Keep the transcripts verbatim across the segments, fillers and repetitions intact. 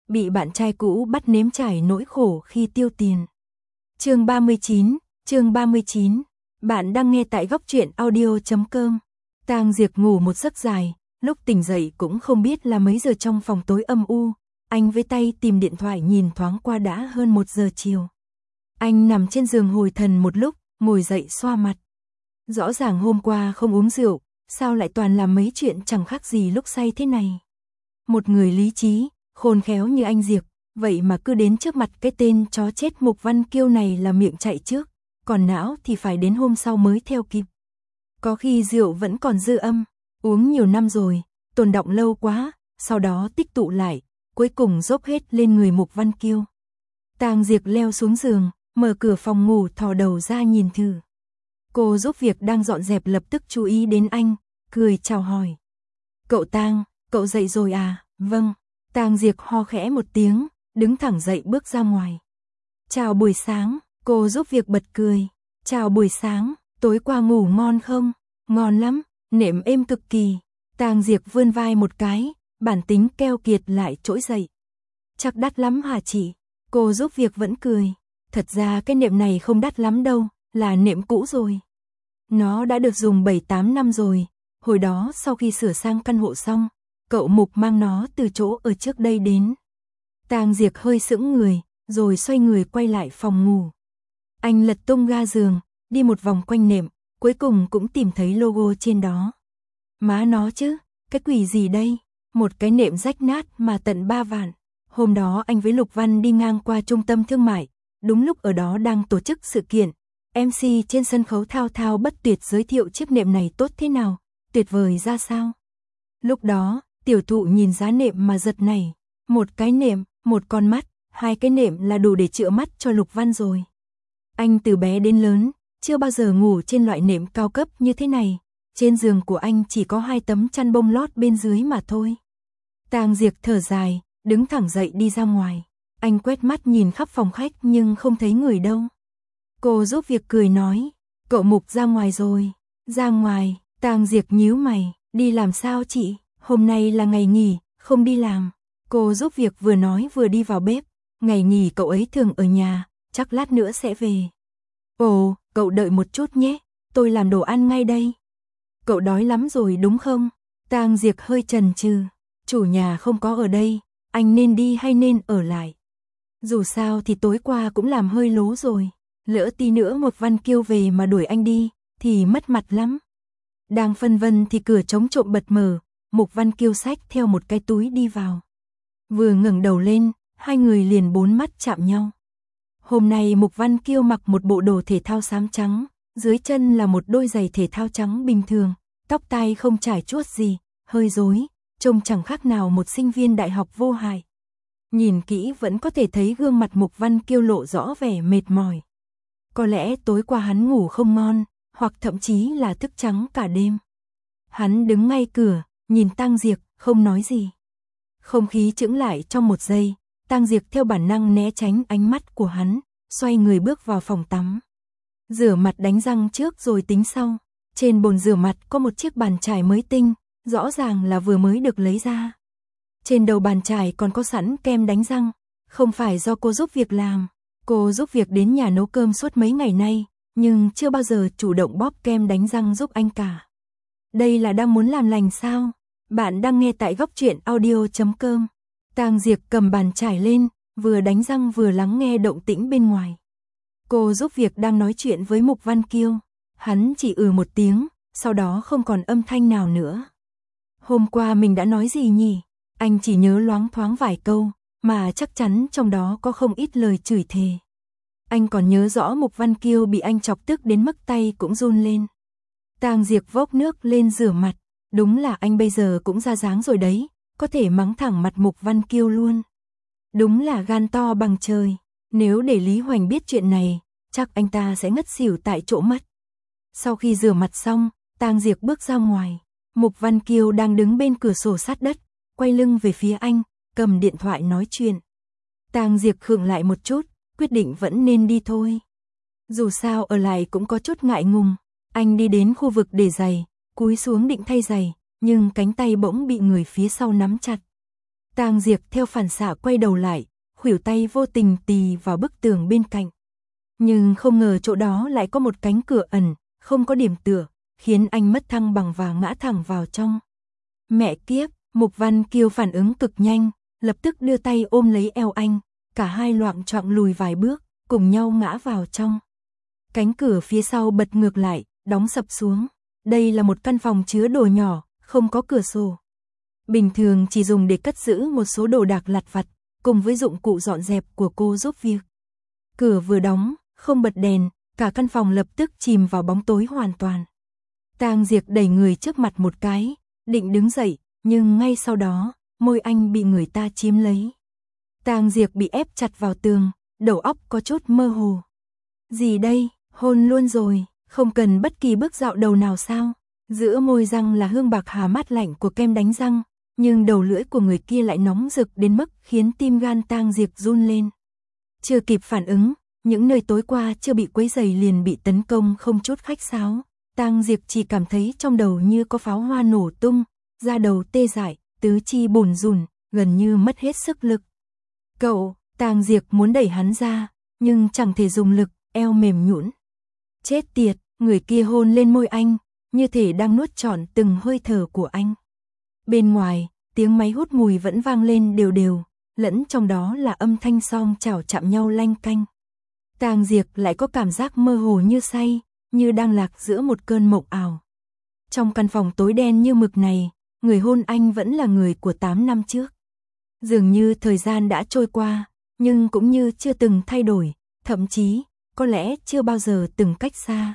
bị bạn trai cũ bắt nếm trải nỗi khổ khi tiêu tiền. Chương ba mươi chín, chương ba mươi chín. Bạn đang nghe tại góc truyện audio chấm com. Tang Diệp ngủ một giấc dài, lúc tỉnh dậy cũng không biết là mấy giờ trong phòng tối âm u. Anh với tay tìm điện thoại nhìn thoáng qua đã hơn một giờ chiều. Anh nằm trên giường hồi thần một lúc, ngồi dậy xoa mặt. Rõ ràng hôm qua không uống rượu, sao lại toàn làm mấy chuyện chẳng khác gì lúc say thế này. Một người lý trí, khôn khéo như anh Diệp, vậy mà cứ đến trước mặt cái tên chó chết Mục Văn Kiêu này là miệng chạy trước, còn não thì phải đến hôm sau mới theo kịp. Có khi rượu vẫn còn dư âm, uống nhiều năm rồi, tồn đọng lâu quá, sau đó tích tụ lại, cuối cùng dốc hết lên người Mục Văn Kiêu. Tang Diệp leo xuống giường, mở cửa phòng ngủ thò đầu ra nhìn thử. Cô giúp việc đang dọn dẹp lập tức chú ý đến anh, cười chào hỏi. Cậu Tang, cậu dậy rồi à? Vâng. Tang Diệp ho khẽ một tiếng, đứng thẳng dậy bước ra ngoài. Chào buổi sáng, cô giúp việc bật cười. Chào buổi sáng, tối qua ngủ ngon không? Ngon lắm, nệm êm cực kỳ. Tang Diệp vươn vai một cái, bản tính keo kiệt lại trỗi dậy. Chắc đắt lắm hả chị? Cô giúp việc vẫn cười. Thật ra cái nệm này không đắt lắm đâu, là nệm cũ rồi. Nó đã được dùng bảy tám năm rồi, hồi đó sau khi sửa sang căn hộ xong, cậu Mục mang nó từ chỗ ở trước đây đến. Tang Diệp hơi sững người, rồi xoay người quay lại phòng ngủ. Anh lật tung ga giường, đi một vòng quanh nệm, cuối cùng cũng tìm thấy logo trên đó. Má nó chứ, cái quỷ gì đây? Một cái nệm rách nát mà tận ba vạn. Hôm đó anh với Lục Văn đi ngang qua trung tâm thương mại, đúng lúc ở đó đang tổ chức sự kiện. em xê trên sân khấu thao thao bất tuyệt giới thiệu chiếc nệm này tốt thế nào, tuyệt vời ra sao. Lúc đó, tiểu thụ nhìn giá nệm mà giật nảy. Một cái nệm, một con mắt, hai cái nệm là đủ để chữa mắt cho Lục Văn rồi. Anh từ bé đến lớn, chưa bao giờ ngủ trên loại nệm cao cấp như thế này. Trên giường của anh chỉ có hai tấm chăn bông lót bên dưới mà thôi. Tang Diệp thở dài, đứng thẳng dậy đi ra ngoài. Anh quét mắt nhìn khắp phòng khách nhưng không thấy người đâu. Cô giúp việc cười nói, cậu Mục ra ngoài rồi. Ra ngoài, Tang Diệp nhíu mày, đi làm sao chị? Hôm nay là ngày nghỉ, không đi làm. Cô giúp việc vừa nói vừa đi vào bếp. Ngày nghỉ cậu ấy thường ở nhà, chắc lát nữa sẽ về. Ồ, cậu đợi một chút nhé, tôi làm đồ ăn ngay đây. Cậu đói lắm rồi đúng không? Tang Diệp hơi chần chừ. Chủ nhà không có ở đây, anh nên đi hay nên ở lại? Dù sao thì tối qua cũng làm hơi lố rồi. Lỡ tí nữa Mục Văn Kiêu về mà đuổi anh đi, thì mất mặt lắm. Đang phân vân thì cửa trống trộm bật mở, Mục Văn Kiêu xách theo một cái túi đi vào. Vừa ngẩng đầu lên, hai người liền bốn mắt chạm nhau. Hôm nay Mục Văn Kiêu mặc một bộ đồ thể thao xám trắng, dưới chân là một đôi giày thể thao trắng bình thường, tóc tai không trải chuốt gì, hơi rối, trông chẳng khác nào một sinh viên đại học vô hại. Nhìn kỹ vẫn có thể thấy gương mặt Mục Văn Kiêu lộ rõ vẻ mệt mỏi. Có lẽ tối qua hắn ngủ không ngon, hoặc thậm chí là thức trắng cả đêm. Hắn đứng ngay cửa, nhìn Tang Diệp, không nói gì. Không khí chững lại trong một giây, Tang Diệp theo bản năng né tránh ánh mắt của hắn, xoay người bước vào phòng tắm. Rửa mặt đánh răng trước rồi tính sau. Trên bồn rửa mặt có một chiếc bàn chải mới tinh, rõ ràng là vừa mới được lấy ra. Trên đầu bàn chải còn có sẵn kem đánh răng, không phải do cô giúp việc làm. Cô giúp việc đến nhà nấu cơm suốt mấy ngày nay, nhưng chưa bao giờ chủ động bóp kem đánh răng giúp anh cả. Đây là đang muốn làm lành sao? Bạn đang nghe tại góc truyện audio chấm com. Tang Diệp cầm bàn chải lên, vừa đánh răng vừa lắng nghe động tĩnh bên ngoài. Cô giúp việc đang nói chuyện với Mục Văn Kiêu. Hắn chỉ ừ một tiếng, sau đó không còn âm thanh nào nữa. Hôm qua mình đã nói gì nhỉ? Anh chỉ nhớ loáng thoáng vài câu, mà chắc chắn trong đó có không ít lời chửi thề. Anh còn nhớ rõ Mục Văn Kiêu bị anh chọc tức đến mức tay cũng run lên. Tang Diệp vốc nước lên rửa mặt, đúng là anh bây giờ cũng ra dáng rồi đấy, có thể mắng thẳng mặt Mục Văn Kiêu luôn. Đúng là gan to bằng trời, nếu để Lý Hoành biết chuyện này, chắc anh ta sẽ ngất xỉu tại chỗ mất. Sau khi rửa mặt xong, Tang Diệp bước ra ngoài, Mục Văn Kiêu đang đứng bên cửa sổ sát đất, quay lưng về phía anh, cầm điện thoại nói chuyện. Tang Diệp khựng lại một chút, quyết định vẫn nên đi thôi. Dù sao ở lại cũng có chút ngại ngùng. Anh đi đến khu vực để giày, cúi xuống định thay giày, nhưng cánh tay bỗng bị người phía sau nắm chặt. Tang Diệp theo phản xạ quay đầu lại, khuỷu tay vô tình tì vào bức tường bên cạnh. Nhưng không ngờ chỗ đó lại có một cánh cửa ẩn, không có điểm tựa, khiến anh mất thăng bằng và ngã thẳng vào trong. Mẹ kiếp, Mục Văn Kiêu phản ứng cực nhanh, lập tức đưa tay ôm lấy eo anh, cả hai loạng choạng lùi vài bước, cùng nhau ngã vào trong. Cánh cửa phía sau bật ngược lại, đóng sập xuống. Đây là một căn phòng chứa đồ nhỏ, không có cửa sổ. Bình thường chỉ dùng để cất giữ một số đồ đạc lặt vặt, cùng với dụng cụ dọn dẹp của cô giúp việc. Cửa vừa đóng, không bật đèn, cả căn phòng lập tức chìm vào bóng tối hoàn toàn. Tang Diệp đẩy người trước mặt một cái, định đứng dậy, nhưng ngay sau đó, môi anh bị người ta chiếm lấy. Tang Diệp bị ép chặt vào tường, đầu óc có chút mơ hồ. Gì đây, hôn luôn rồi, không cần bất kỳ bước dạo đầu nào sao? Giữa môi răng là hương bạc hà mát lạnh của kem đánh răng, nhưng đầu lưỡi của người kia lại nóng rực đến mức khiến tim gan Tang Diệp run lên. Chưa kịp phản ứng, những nơi tối qua chưa bị quấy rầy liền bị tấn công không chút khách sáo. Tang Diệp chỉ cảm thấy trong đầu như có pháo hoa nổ tung, da đầu tê dại, tứ chi bùn rùn, gần như mất hết sức lực. Cậu, Tang Diệp muốn đẩy hắn ra, nhưng chẳng thể dùng lực, eo mềm nhũn. Chết tiệt, người kia hôn lên môi anh, như thể đang nuốt trọn từng hơi thở của anh. Bên ngoài, tiếng máy hút mùi vẫn vang lên đều đều, lẫn trong đó là âm thanh song chảo chạm nhau lanh canh. Tang Diệp lại có cảm giác mơ hồ như say, như đang lạc giữa một cơn mộng ảo. Trong căn phòng tối đen như mực này, người hôn anh vẫn là người của tám năm trước. Dường như thời gian đã trôi qua, nhưng cũng như chưa từng thay đổi, thậm chí, có lẽ chưa bao giờ từng cách xa.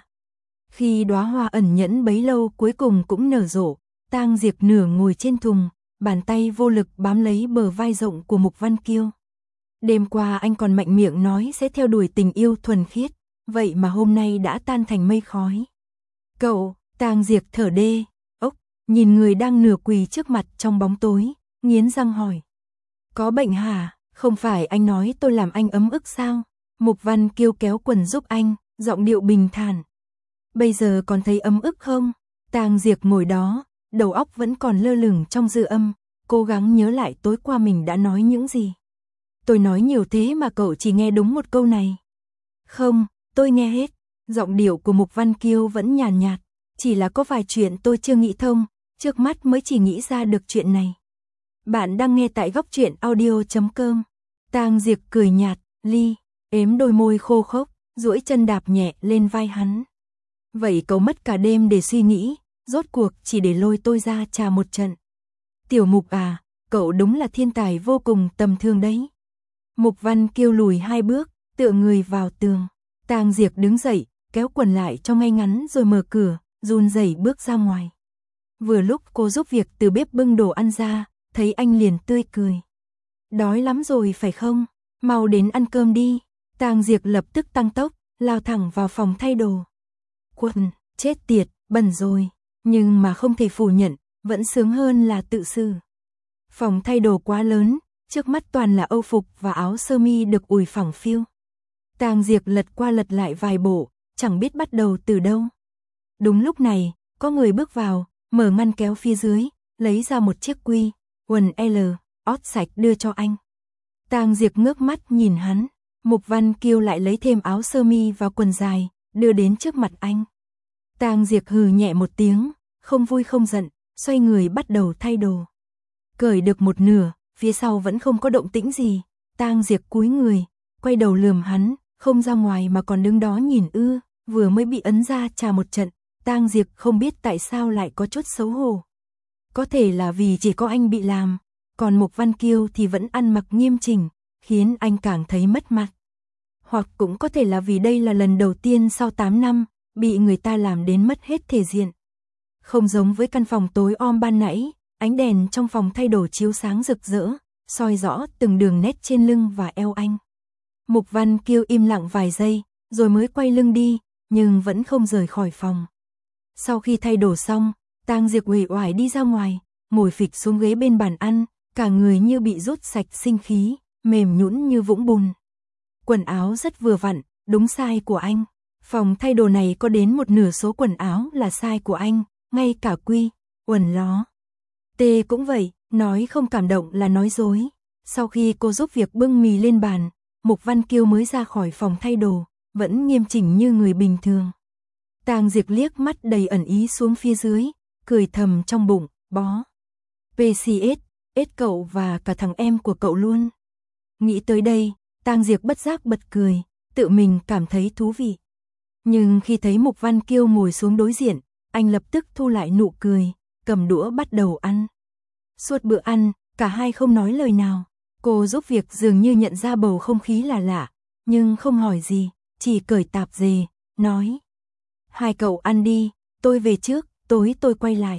Khi đóa hoa ẩn nhẫn bấy lâu cuối cùng cũng nở rộ, Tang Diệp nửa ngồi trên thùng, bàn tay vô lực bám lấy bờ vai rộng của Mục Văn Kiêu. Đêm qua anh còn mạnh miệng nói sẽ theo đuổi tình yêu thuần khiết, vậy mà hôm nay đã tan thành mây khói. Cậu, Tang Diệp thở đê, ốc, nhìn người đang nửa quỳ trước mặt trong bóng tối, nghiến răng hỏi. Có bệnh hả, không phải anh nói tôi làm anh ấm ức sao? Mục Văn Kiêu kéo quần giúp anh, giọng điệu bình thản. Bây giờ còn thấy ấm ức không? Tang Diệp ngồi đó, đầu óc vẫn còn lơ lửng trong dư âm, cố gắng nhớ lại tối qua mình đã nói những gì. Tôi nói nhiều thế mà cậu chỉ nghe đúng một câu này. Không, tôi nghe hết. Giọng điệu của Mục Văn Kiêu vẫn nhàn nhạt, chỉ là có vài chuyện tôi chưa nghĩ thông, trước mắt mới chỉ nghĩ ra được chuyện này. Bạn đang nghe tại góc truyện audio chấm com. Tang Diệp cười nhạt, Ly, ếm đôi môi khô khốc, duỗi chân đạp nhẹ lên vai hắn. Vậy cậu mất cả đêm để suy nghĩ, rốt cuộc chỉ để lôi tôi ra trà một trận. Tiểu Mục à, cậu đúng là thiên tài vô cùng tầm thường đấy. Mục Văn Kiêu lùi hai bước, tựa người vào tường. Tang Diệp đứng dậy, kéo quần lại cho ngay ngắn rồi mở cửa, run rẩy bước ra ngoài. Vừa lúc cô giúp việc từ bếp bưng đồ ăn ra, thấy anh liền tươi cười. Đói lắm rồi phải không? Mau đến ăn cơm đi. Tang Diệp lập tức tăng tốc, lao thẳng vào phòng thay đồ. Quần, chết tiệt, bẩn rồi. Nhưng mà không thể phủ nhận, vẫn sướng hơn là tự xử. Phòng thay đồ quá lớn, trước mắt toàn là âu phục và áo sơ mi được ủi phẳng phiu. Tang Diệp lật qua lật lại vài bộ, chẳng biết bắt đầu từ đâu. Đúng lúc này, có người bước vào, mở ngăn kéo phía dưới, lấy ra một chiếc quy, quần L, ót sạch đưa cho anh. Tang Diệp ngước mắt nhìn hắn, Mục Văn Kiêu lại lấy thêm áo sơ mi và quần dài, đưa đến trước mặt anh. Tang Diệp hừ nhẹ một tiếng, không vui không giận, xoay người bắt đầu thay đồ. Cởi được một nửa, phía sau vẫn không có động tĩnh gì, Tang Diệp cúi người, quay đầu lườm hắn, không ra ngoài mà còn đứng đó nhìn ư, vừa mới bị ấn ra trà một trận, Tang Diệp không biết tại sao lại có chút xấu hổ. Có thể là vì chỉ có anh bị làm, còn Mục Văn Kiêu thì vẫn ăn mặc nghiêm chỉnh, khiến anh càng thấy mất mặt. Hoặc cũng có thể là vì đây là lần đầu tiên sau tám năm, bị người ta làm đến mất hết thể diện. Không giống với căn phòng tối om ban nãy, ánh đèn trong phòng thay đồ chiếu sáng rực rỡ, soi rõ từng đường nét trên lưng và eo anh. Mục Văn Kiêu im lặng vài giây, rồi mới quay lưng đi, nhưng vẫn không rời khỏi phòng. Sau khi thay đồ xong, Tang Diệp uể oải đi ra ngoài, ngồi phịch xuống ghế bên bàn ăn, cả người như bị rút sạch sinh khí, mềm nhũn như vũng bùn. Quần áo rất vừa vặn, đúng size của anh. Phòng thay đồ này có đến một nửa số quần áo là size của anh, ngay cả quy, quần ló. T cũng vậy, Nói không cảm động là nói dối. Sau khi cô giúp việc bưng mì lên bàn, Mục Văn Kiêu mới ra khỏi phòng thay đồ, vẫn nghiêm chỉnh như người bình thường. Tang Diệp liếc mắt đầy ẩn ý xuống phía dưới, cười thầm trong bụng, bó. pê xê ét, ết cậu và cả thằng em của cậu luôn. Nghĩ tới đây, Tang Diệp bất giác bật cười, tự mình cảm thấy thú vị. Nhưng khi thấy Mục Văn Kiêu ngồi xuống đối diện, anh lập tức thu lại nụ cười, cầm đũa bắt đầu ăn. Suốt bữa ăn, cả hai không nói lời nào. Cô giúp việc dường như nhận ra bầu không khí là lạ, nhưng không hỏi gì, chỉ cởi tạp dề, nói. Hai cậu ăn đi, tôi về trước, tối tôi quay lại.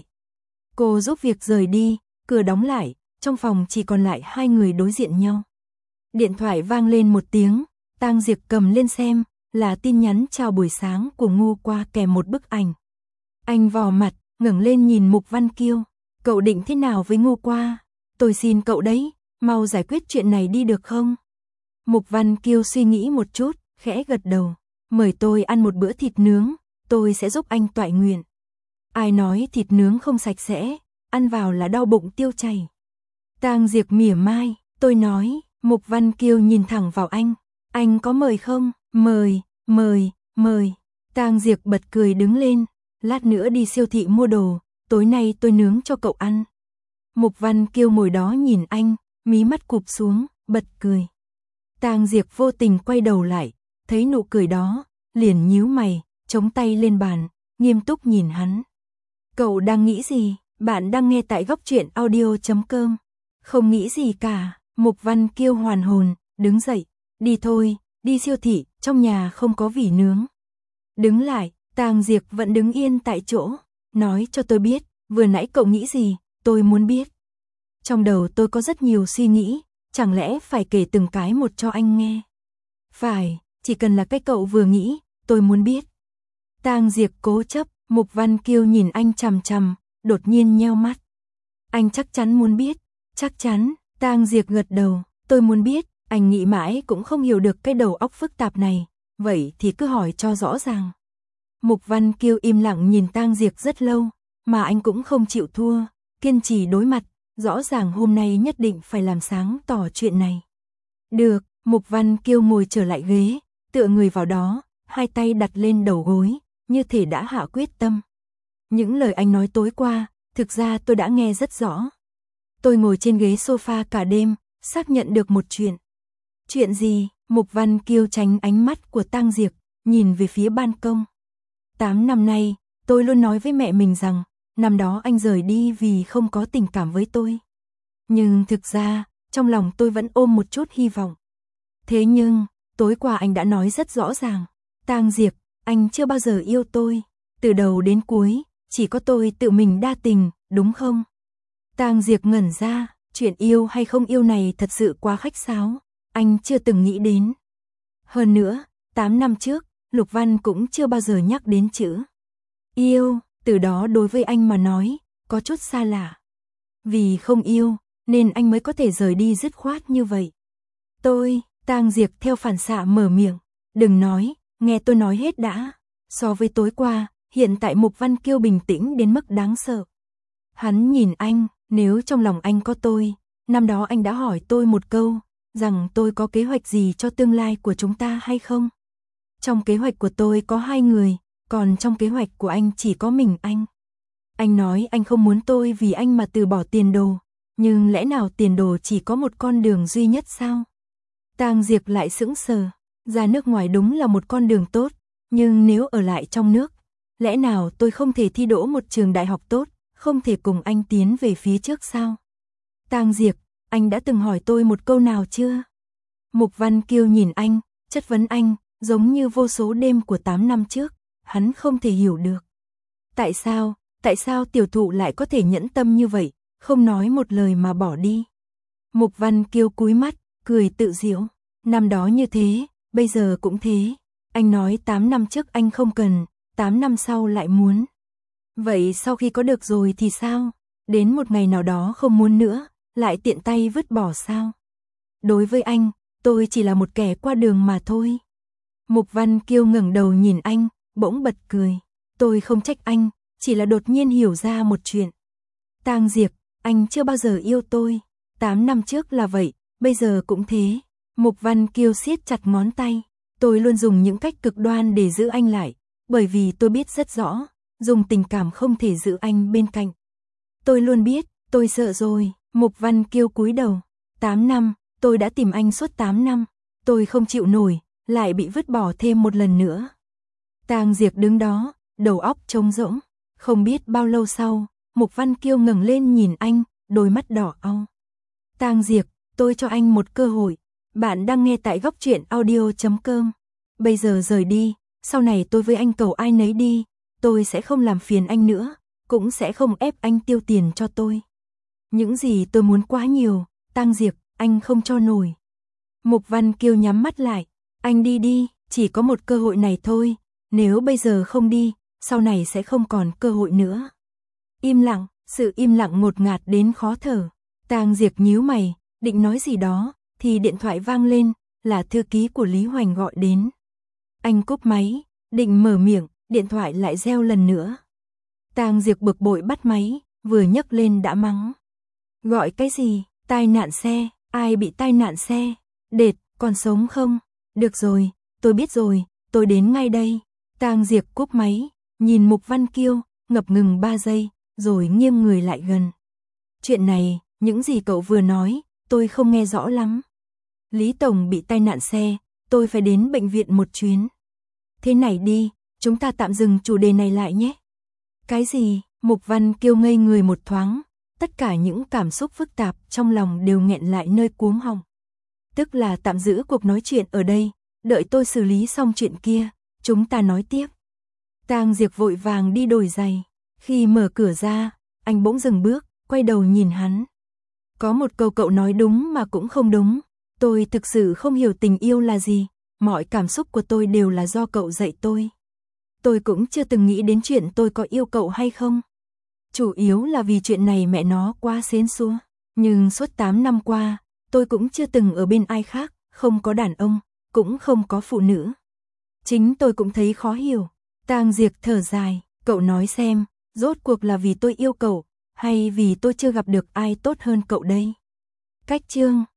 Cô giúp việc rời đi, cửa đóng lại, trong phòng chỉ còn lại hai người đối diện nhau. Điện thoại vang lên một tiếng, Tang Diệp cầm lên xem, là tin nhắn chào buổi sáng của Ngô Qua kèm một bức ảnh. Anh vò mặt, ngẩng lên nhìn Mục Văn Kiêu, cậu định thế nào với Ngô Qua? Tôi xin cậu đấy, mau giải quyết chuyện này đi được không? Mục Văn Kiêu suy nghĩ một chút, khẽ gật đầu, mời tôi ăn một bữa thịt nướng, tôi sẽ giúp anh toại nguyện. Ai nói thịt nướng không sạch sẽ, ăn vào là đau bụng tiêu chảy. Tang Diệp mỉa mai, tôi nói. Mục Văn Kiêu nhìn thẳng vào anh, anh có mời không? Mời, mời, mời. Tang Diệp bật cười đứng lên, lát nữa đi siêu thị mua đồ, tối nay tôi nướng cho cậu ăn. Mục Văn Kiêu ngồi đó nhìn anh, mí mắt cụp xuống, bật cười. Tang Diệp vô tình quay đầu lại, thấy nụ cười đó, liền nhíu mày, chống tay lên bàn, nghiêm túc nhìn hắn. Cậu đang nghĩ gì? Bạn đang nghe tại góc truyện audio chấm com. Không nghĩ gì cả. Mục Văn Kiêu hoàn hồn, đứng dậy, đi thôi, đi siêu thị, trong nhà không có vỉ nướng. Đứng lại, Tang Diệp vẫn đứng yên tại chỗ, nói cho tôi biết, vừa nãy cậu nghĩ gì, tôi muốn biết. Trong đầu tôi có rất nhiều suy nghĩ, chẳng lẽ phải kể từng cái một cho anh nghe? Phải, chỉ cần là cái cậu vừa nghĩ, tôi muốn biết. Tang Diệp cố chấp, Mục Văn Kiêu nhìn anh chằm chằm, đột nhiên nheo mắt. Anh chắc chắn muốn biết, chắc chắn. Tang Diệp gật đầu, tôi muốn biết, anh nghĩ mãi cũng không hiểu được cái đầu óc phức tạp này, vậy thì cứ hỏi cho rõ ràng. Mục Văn Kiêu im lặng nhìn Tang Diệp rất lâu, mà anh cũng không chịu thua, kiên trì đối mặt, rõ ràng hôm nay nhất định phải làm sáng tỏ chuyện này. Được, Mục Văn Kiêu ngồi trở lại ghế, tựa người vào đó, hai tay đặt lên đầu gối, như thể đã hạ quyết tâm. Những lời anh nói tối qua, thực ra tôi đã nghe rất rõ. Tôi ngồi trên ghế sofa cả đêm, xác nhận được một chuyện. Chuyện gì? Mục Văn Kiêu tránh ánh mắt của Tang Diệp, nhìn về phía ban công. Tám năm nay, tôi luôn nói với mẹ mình rằng, năm đó anh rời đi vì không có tình cảm với tôi. Nhưng thực ra, trong lòng tôi vẫn ôm một chút hy vọng. Thế nhưng, tối qua anh đã nói rất rõ ràng, Tang Diệp, anh chưa bao giờ yêu tôi. Từ đầu đến cuối, chỉ có tôi tự mình đa tình, đúng không? Tang Diệp ngẩn ra, chuyện yêu hay không yêu này thật sự quá khách sáo, anh chưa từng nghĩ đến. Hơn nữa, tám năm trước, Lục Văn cũng chưa bao giờ nhắc đến chữ yêu, từ đó đối với anh mà nói, có chút xa lạ. Vì không yêu, nên anh mới có thể rời đi dứt khoát như vậy. Tôi, Tang Diệp theo phản xạ mở miệng, đừng nói, nghe tôi nói hết đã. So với tối qua, hiện tại Mục Văn Kiêu bình tĩnh đến mức đáng sợ. Hắn nhìn anh, nếu trong lòng anh có tôi, năm đó anh đã hỏi tôi một câu, rằng tôi có kế hoạch gì cho tương lai của chúng ta hay không? Trong kế hoạch của tôi có hai người, còn trong kế hoạch của anh chỉ có mình anh. Anh nói anh không muốn tôi vì anh mà từ bỏ tiền đồ, nhưng lẽ nào tiền đồ chỉ có một con đường duy nhất sao? Tang Diệp lại sững sờ, ra nước ngoài đúng là một con đường tốt, nhưng nếu ở lại trong nước, lẽ nào tôi không thể thi đỗ một trường đại học tốt, không thể cùng anh tiến về phía trước sao? Tang Diệp, anh đã từng hỏi tôi một câu nào chưa? Mục Văn Kiêu nhìn anh, chất vấn anh, giống như vô số đêm của tám năm trước, hắn không thể hiểu được. Tại sao, tại sao tiểu thụ lại có thể nhẫn tâm như vậy, không nói một lời mà bỏ đi? Mục Văn Kiêu cúi mắt, cười tự giễu, năm đó như thế, bây giờ cũng thế. Anh nói tám năm trước anh không cần, tám năm sau lại muốn. Vậy sau khi có được rồi thì sao? Đến một ngày nào đó không muốn nữa, lại tiện tay vứt bỏ sao? Đối với anh, tôi chỉ là một kẻ qua đường mà thôi. Mục Văn Kiêu ngẩng đầu nhìn anh, bỗng bật cười. Tôi không trách anh, chỉ là đột nhiên hiểu ra một chuyện. Tang Diệp, anh chưa bao giờ yêu tôi. Tám năm trước là vậy, bây giờ cũng thế. Mục Văn Kiêu siết chặt ngón tay. Tôi luôn dùng những cách cực đoan để giữ anh lại, bởi vì tôi biết rất rõ, dùng tình cảm không thể giữ anh bên cạnh. Tôi luôn biết, tôi sợ rồi. Mục Văn Kiêu cúi đầu. Tám năm, tôi đã tìm anh suốt tám năm. Tôi không chịu nổi, lại bị vứt bỏ thêm một lần nữa. Tang Diệc đứng đó, đầu óc trống rỗng. Không biết bao lâu sau, Mục Văn Kiêu ngẩng lên nhìn anh, đôi mắt đỏ au. Tang Diệc, tôi cho anh một cơ hội. Bạn đang nghe tại góc truyện audio chấm com. Bây giờ rời đi, sau này tôi với anh cầu ai nấy đi, tôi sẽ không làm phiền anh nữa, cũng sẽ không ép anh tiêu tiền cho tôi. Những gì tôi muốn quá nhiều, Tang Diệc, anh không cho nổi. Mục Văn Kiêu nhắm mắt lại, anh đi đi, chỉ có một cơ hội này thôi, nếu bây giờ không đi, sau này sẽ không còn cơ hội nữa. Im lặng, sự im lặng ngột ngạt đến khó thở. Tang Diệc nhíu mày, định nói gì đó, thì điện thoại vang lên, là thư ký của Lý Hoành gọi đến. Anh cúp máy, định mở miệng, điện thoại lại reo lần nữa. Tang Diệc bực bội bắt máy, vừa nhấc lên đã mắng. Gọi cái gì, tai nạn xe, ai bị tai nạn xe, Đệt, còn sống không? Được rồi, tôi biết rồi, tôi đến ngay đây. Tang Diệc cúp máy, nhìn Mục Văn Kiêu, ngập ngừng ba giây, rồi nghiêng người lại gần. Chuyện này, những gì cậu vừa nói, tôi không nghe rõ lắm. Lý Tổng bị tai nạn xe, tôi phải đến bệnh viện một chuyến. Thế này đi, chúng ta tạm dừng chủ đề này lại nhé. Cái gì? Mục Văn Kiêu ngây người một thoáng, tất cả những cảm xúc phức tạp trong lòng đều nghẹn lại nơi cuống họng. Tức là tạm giữ cuộc nói chuyện ở đây, đợi tôi xử lý xong chuyện kia, chúng ta nói tiếp. Tang Diệc vội vàng đi đổi giày, khi mở cửa ra, anh bỗng dừng bước, quay đầu nhìn hắn. Có một câu cậu nói đúng mà cũng không đúng, tôi thực sự không hiểu tình yêu là gì, mọi cảm xúc của tôi đều là do cậu dạy tôi. Tôi cũng chưa từng nghĩ đến chuyện tôi có yêu cậu hay không. Chủ yếu là vì chuyện này mẹ nó quá xến xúa, nhưng suốt tám năm qua, tôi cũng chưa từng ở bên ai khác, không có đàn ông, cũng không có phụ nữ. Chính tôi cũng thấy khó hiểu. Tang Diệc thở dài, cậu nói xem, rốt cuộc là vì tôi yêu cậu, hay vì tôi chưa gặp được ai tốt hơn cậu đây? Cách chương